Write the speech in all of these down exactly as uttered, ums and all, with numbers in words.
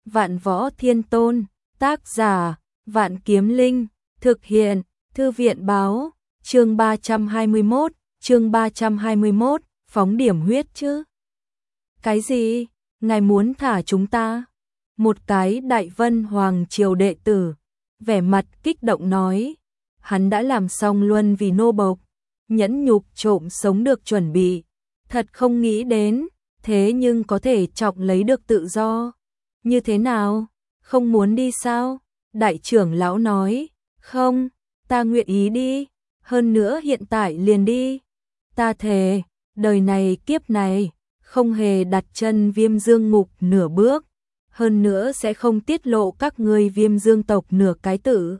Vạn Võ Thiên Tôn, tác giả, Vạn Kiếm Linh, thực hiện, Thư viện báo, chương ba trăm hai mươi mốt, chương ba trăm hai mươi mốt, phóng điểm huyết chứ. Cái gì? Ngài muốn thả chúng ta? Một cái Đại Vân Hoàng triều đệ tử, vẻ mặt kích động nói, hắn đã làm xong luân vì nô bộc, nhẫn nhục trộm sống được chuẩn bị, thật không nghĩ đến, thế nhưng có thể trọng lấy được tự do. Như thế nào? Không muốn đi sao? Đại trưởng lão nói, không, ta nguyện ý đi, hơn nữa hiện tại liền đi. Ta thề, đời này kiếp này, không hề đặt chân Viêm Dương ngục nửa bước, hơn nữa sẽ không tiết lộ các ngươi Viêm Dương tộc nửa cái tử.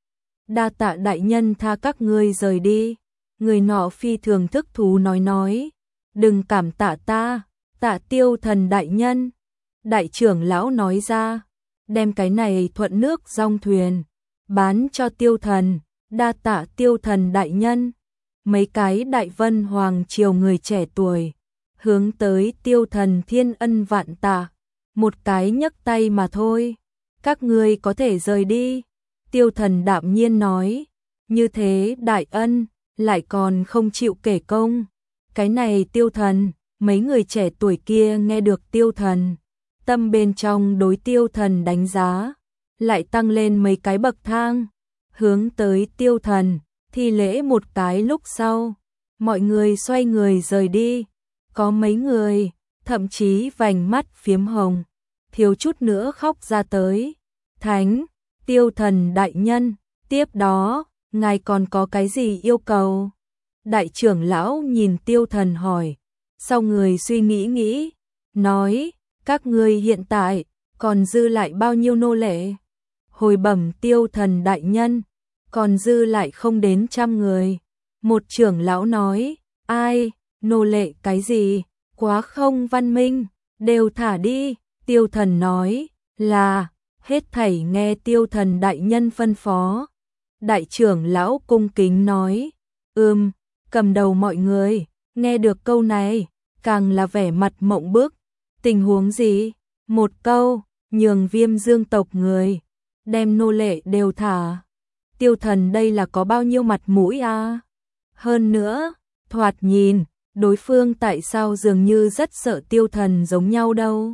Đa tạ đại nhân tha các ngươi rời đi. Người nọ phi thường thức thú nói nói, đừng cảm tạ ta, tạ Tiêu Thần đại nhân. Đại trưởng lão nói ra, đem cái này thuận nước dong thuyền, bán cho Tiêu Thần, đa tạ Tiêu Thần đại nhân. Mấy cái Đại Vân Hoàng triều người trẻ tuổi, hướng tới Tiêu Thần thiên ân vạn tạ, một cái nhấc tay mà thôi, các ngươi có thể rời đi. Tiêu Thần đạm nhiên nói, như thế đại ân, lại còn không chịu kể công. Cái này Tiêu Thần, mấy người trẻ tuổi kia nghe được Tiêu Thần, tâm bên trong đối Tiêu Thần đánh giá, lại tăng lên mấy cái bậc thang, hướng tới Tiêu Thần, thi lễ một cái lúc sau, mọi người xoay người rời đi, có mấy người, thậm chí vành mắt phiếm hồng, thiếu chút nữa khóc ra tới. Thánh, Tiêu Thần đại nhân, tiếp đó, ngài còn có cái gì yêu cầu? Đại trưởng lão nhìn Tiêu Thần hỏi, sau người suy nghĩ nghĩ, nói, các ngươi hiện tại, còn dư lại bao nhiêu nô lệ? Hồi bẩm Tiêu Thần đại nhân, còn dư lại không đến trăm người. Một trưởng lão nói, ai, nô lệ cái gì, quá không văn minh, đều thả đi. Tiêu Thần nói, là, hết thảy nghe Tiêu Thần đại nhân phân phó. Đại trưởng lão cung kính nói, ừm, cầm đầu mọi người, nghe được câu này, càng là vẻ mặt mộng bức. Tình huống gì? Một câu, nhường Viêm Dương tộc người, đem nô lệ đều thả. Tiêu Thần đây là có bao nhiêu mặt mũi à? Hơn nữa, thoạt nhìn, đối phương tại sao dường như rất sợ Tiêu Thần giống nhau đâu.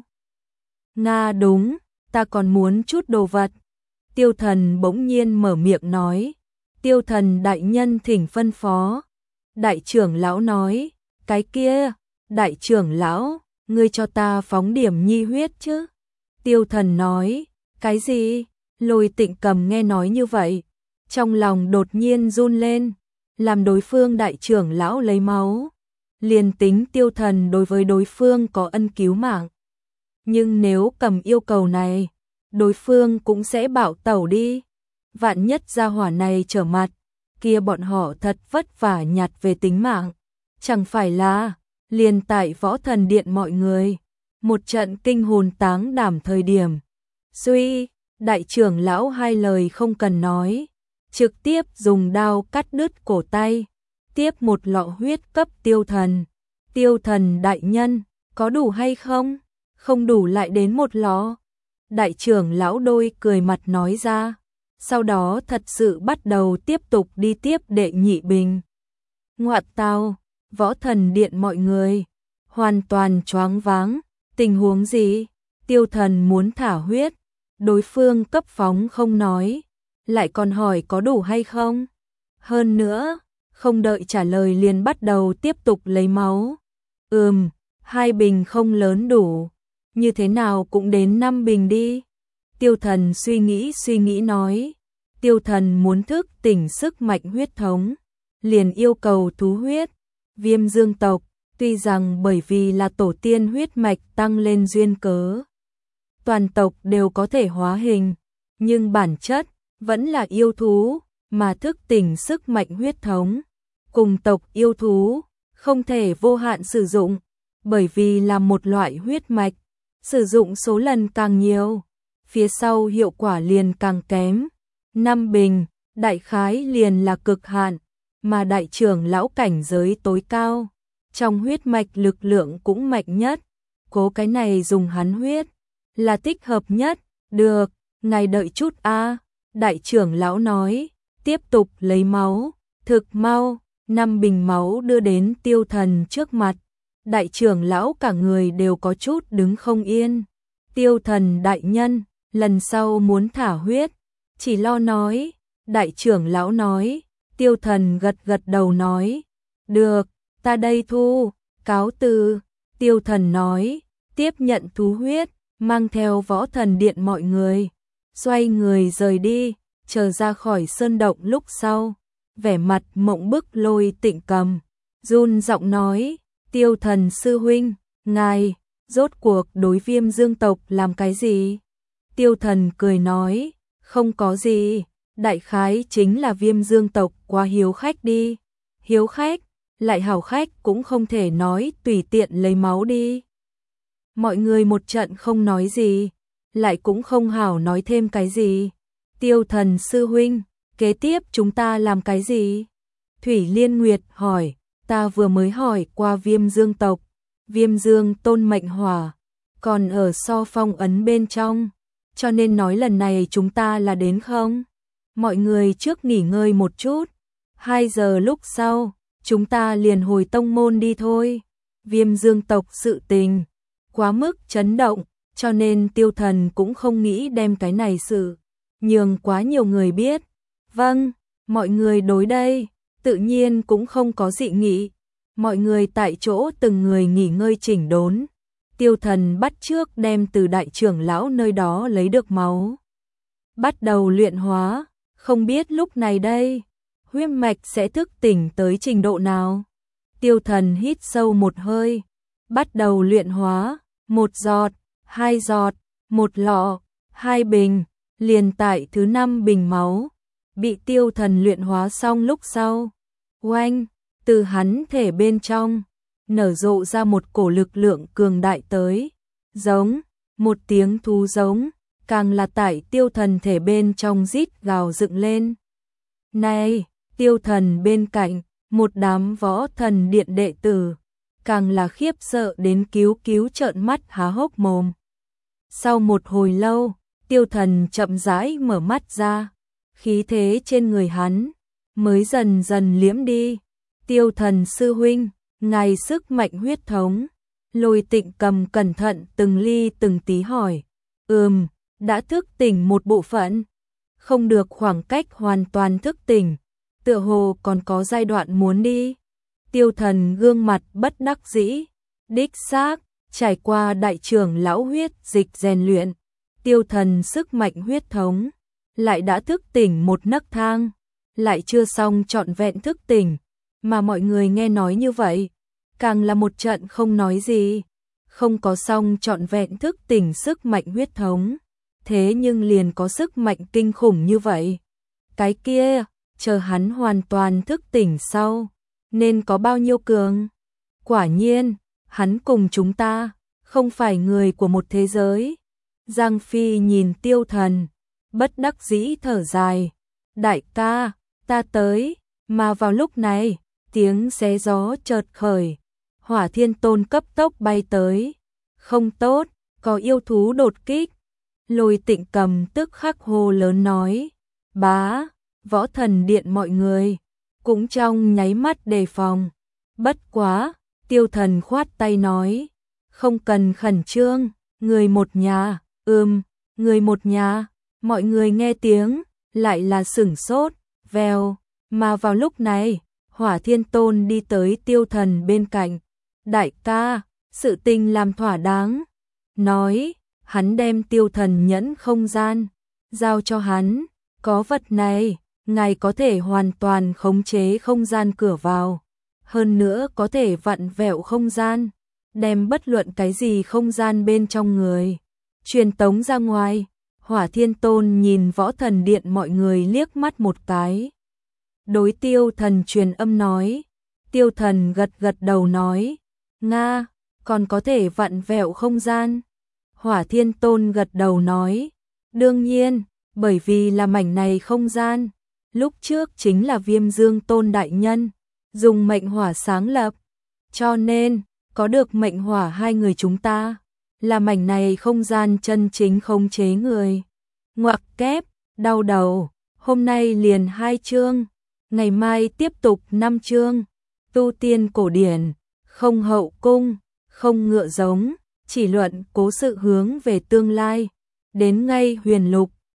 Nga đúng, ta còn muốn chút đồ vật. Tiêu Thần bỗng nhiên mở miệng nói, Tiêu Thần đại nhân thỉnh phân phó. Đại trưởng lão nói, cái kia, đại trưởng lão, ngươi cho ta phóng điểm nhi huyết chứ. Tiêu Thần nói, cái gì? Lôi Tịnh Cầm nghe nói như vậy, trong lòng đột nhiên run lên, làm đối phương đại trưởng lão lấy máu. Liền tính Tiêu Thần đối với đối phương có ân cứu mạng, nhưng nếu cầm yêu cầu này, đối phương cũng sẽ bảo tẩu đi. Vạn nhất gia hỏa này trở mặt, kia bọn họ thật vất vả nhặt về tính mạng. Chẳng phải là, liền tại Võ Thần Điện mọi người, một trận kinh hồn táng đảm thời điểm. Suy, đại trưởng lão hai lời không cần nói, trực tiếp dùng đao cắt đứt cổ tay, tiếp một lọ huyết cấp Tiêu Thần. Tiêu Thần đại nhân, có đủ hay không? Không đủ lại đến một lọ. Đại trưởng lão đôi cười mặt nói ra, sau đó thật sự bắt đầu tiếp tục đi tiếp đệ nhị bình. Ngoại tao, Võ Thần Điện mọi người, hoàn toàn choáng váng, tình huống gì? Tiêu Thần muốn thả huyết, đối phương cấp phóng không nói, lại còn hỏi có đủ hay không? Hơn nữa, không đợi trả lời liền bắt đầu tiếp tục lấy máu. Ừm, hai bình không lớn đủ, như thế nào cũng đến năm bình đi. Tiêu Thần suy nghĩ suy nghĩ nói, Tiêu Thần muốn thức tỉnh sức mạnh huyết thống, liền yêu cầu thú huyết. Viêm Dương tộc, tuy rằng bởi vì là tổ tiên huyết mạch tăng lên duyên cớ, toàn tộc đều có thể hóa hình, nhưng bản chất vẫn là yêu thú, mà thức tỉnh sức mạnh huyết thống. Cùng tộc yêu thú, không thể vô hạn sử dụng, bởi vì là một loại huyết mạch, sử dụng số lần càng nhiều, phía sau hiệu quả liền càng kém. Năm bình, đại khái liền là cực hạn, mà đại trưởng lão cảnh giới tối cao, trong huyết mạch lực lượng cũng mạnh nhất, cố cái này dùng hắn huyết, là thích hợp nhất. Được, ngài đợi chút a. Đại trưởng lão nói, tiếp tục lấy máu, thực mau, năm bình máu đưa đến Tiêu Thần trước mặt. Đại trưởng lão cả người đều có chút đứng không yên. Tiêu Thần đại nhân, lần sau muốn thả huyết, chỉ lo nói. Đại trưởng lão nói, Tiêu Thần gật gật đầu nói, được, ta đây thu, cáo từ. Tiêu Thần nói, tiếp nhận thú huyết, mang theo Võ Thần Điện mọi người, xoay người rời đi, chờ ra khỏi sơn động lúc sau. Vẻ mặt mộng bức Lôi Tịnh Cầm, run giọng nói, Tiêu Thần sư huynh, ngài, rốt cuộc đối Viêm Dương tộc làm cái gì? Tiêu Thần cười nói, không có gì, đại khái chính là Viêm Dương tộc quá hiếu khách đi. Hiếu khách, lại hảo khách cũng không thể nói tùy tiện lấy máu đi. Mọi người một trận không nói gì, lại cũng không hảo nói thêm cái gì. Tiêu Thần sư huynh, kế tiếp chúng ta làm cái gì? Thủy Liên Nguyệt hỏi, ta vừa mới hỏi qua Viêm Dương tộc, Viêm Dương tôn mệnh hỏa, còn ở so phong ấn bên trong, cho nên nói lần này chúng ta là đến không? Mọi người trước nghỉ ngơi một chút, hai giờ lúc sau, chúng ta liền hồi tông môn đi thôi. Viêm Dương tộc sự tình quá mức chấn động, cho nên Tiêu Thần cũng không nghĩ đem cái này sự nhường quá nhiều người biết. Vâng, mọi người đối đây, tự nhiên cũng không có dị nghị. Mọi người tại chỗ từng người nghỉ ngơi chỉnh đốn. Tiêu Thần bắt trước đem từ đại trưởng lão nơi đó lấy được máu, bắt đầu luyện hóa, không biết lúc này đây, huyết mạch sẽ thức tỉnh tới trình độ nào. Tiêu Thần hít sâu một hơi, bắt đầu luyện hóa, một giọt, hai giọt, một lọ, hai bình, liền tại thứ năm bình máu, bị Tiêu Thần luyện hóa xong lúc sau. Oanh, từ hắn thể bên trong, nở rộ ra một cổ lực lượng cường đại tới, giống, một tiếng thú giống, càng là tại Tiêu Thần thể bên trong rít gào dựng lên. Này, Tiêu Thần bên cạnh, một đám Võ Thần Điện đệ tử, càng là khiếp sợ đến cứu cứu trợn mắt há hốc mồm. Sau một hồi lâu, Tiêu Thần chậm rãi mở mắt ra, khí thế trên người hắn mới dần dần liễm đi. Tiêu Thần sư huynh, ngài sức mạnh huyết thống. Lôi Tịnh Cầm cẩn thận từng ly từng tí hỏi. Ừm, đã thức tỉnh một bộ phận, không được khoảng cách hoàn toàn thức tỉnh, tựa hồ còn có giai đoạn muốn đi. Tiêu Thần gương mặt bất đắc dĩ, đích xác, trải qua đại trưởng lão huyết dịch rèn luyện, Tiêu Thần sức mạnh huyết thống lại đã thức tỉnh một nấc thang, lại chưa xong trọn vẹn thức tỉnh, mà mọi người nghe nói như vậy, càng là một trận không nói gì, không có xong trọn vẹn thức tỉnh sức mạnh huyết thống, thế nhưng liền có sức mạnh kinh khủng như vậy. Cái kia, chờ hắn hoàn toàn thức tỉnh sau, nên có bao nhiêu cường? Quả nhiên, hắn cùng chúng ta, không phải người của một thế giới. Giang Phi nhìn Tiêu Thần, bất đắc dĩ thở dài. Đại ca, ta tới, mà vào lúc này, tiếng xé gió chợt khởi. Hỏa Thiên Tôn cấp tốc bay tới. Không tốt, có yêu thú đột kích. Lôi Tịnh Cầm tức khắc hô lớn nói. Bá, Võ Thần Điện mọi người, cũng trong nháy mắt đề phòng. Bất quá, Tiêu Thần khoát tay nói. Không cần khẩn trương, người một nhà, ừm, người một nhà. Mọi người nghe tiếng, lại là sửng sốt, vèo, mà vào lúc này, Hỏa Thiên Tôn đi tới Tiêu Thần bên cạnh. Đại ca, sự tình làm thỏa đáng. Nói, hắn đem Tiêu Thần nhẫn không gian, giao cho hắn, có vật này, ngài có thể hoàn toàn khống chế không gian cửa vào. Hơn nữa có thể vặn vẹo không gian, đem bất luận cái gì không gian bên trong người, truyền tống ra ngoài. Hỏa Thiên Tôn nhìn Võ Thần Điện mọi người liếc mắt một cái. Đối Tiêu Thần truyền âm nói. Tiêu Thần gật gật đầu nói. Nga, còn có thể vặn vẹo không gian. Hỏa Thiên Tôn gật đầu nói. Đương nhiên, bởi vì là mảnh này không gian, lúc trước chính là Viêm Dương Tôn Đại Nhân dùng mệnh hỏa sáng lập. Cho nên, có được mệnh hỏa hai người chúng ta, là mảnh này không gian chân chính khống chế người. Ngoặc kép, đau đầu, hôm nay liền hai chương, ngày mai tiếp tục năm chương. Tu tiên cổ điển, không hậu cung, không ngựa giống, chỉ luận cố sự hướng về tương lai. Đến ngay huyền lục,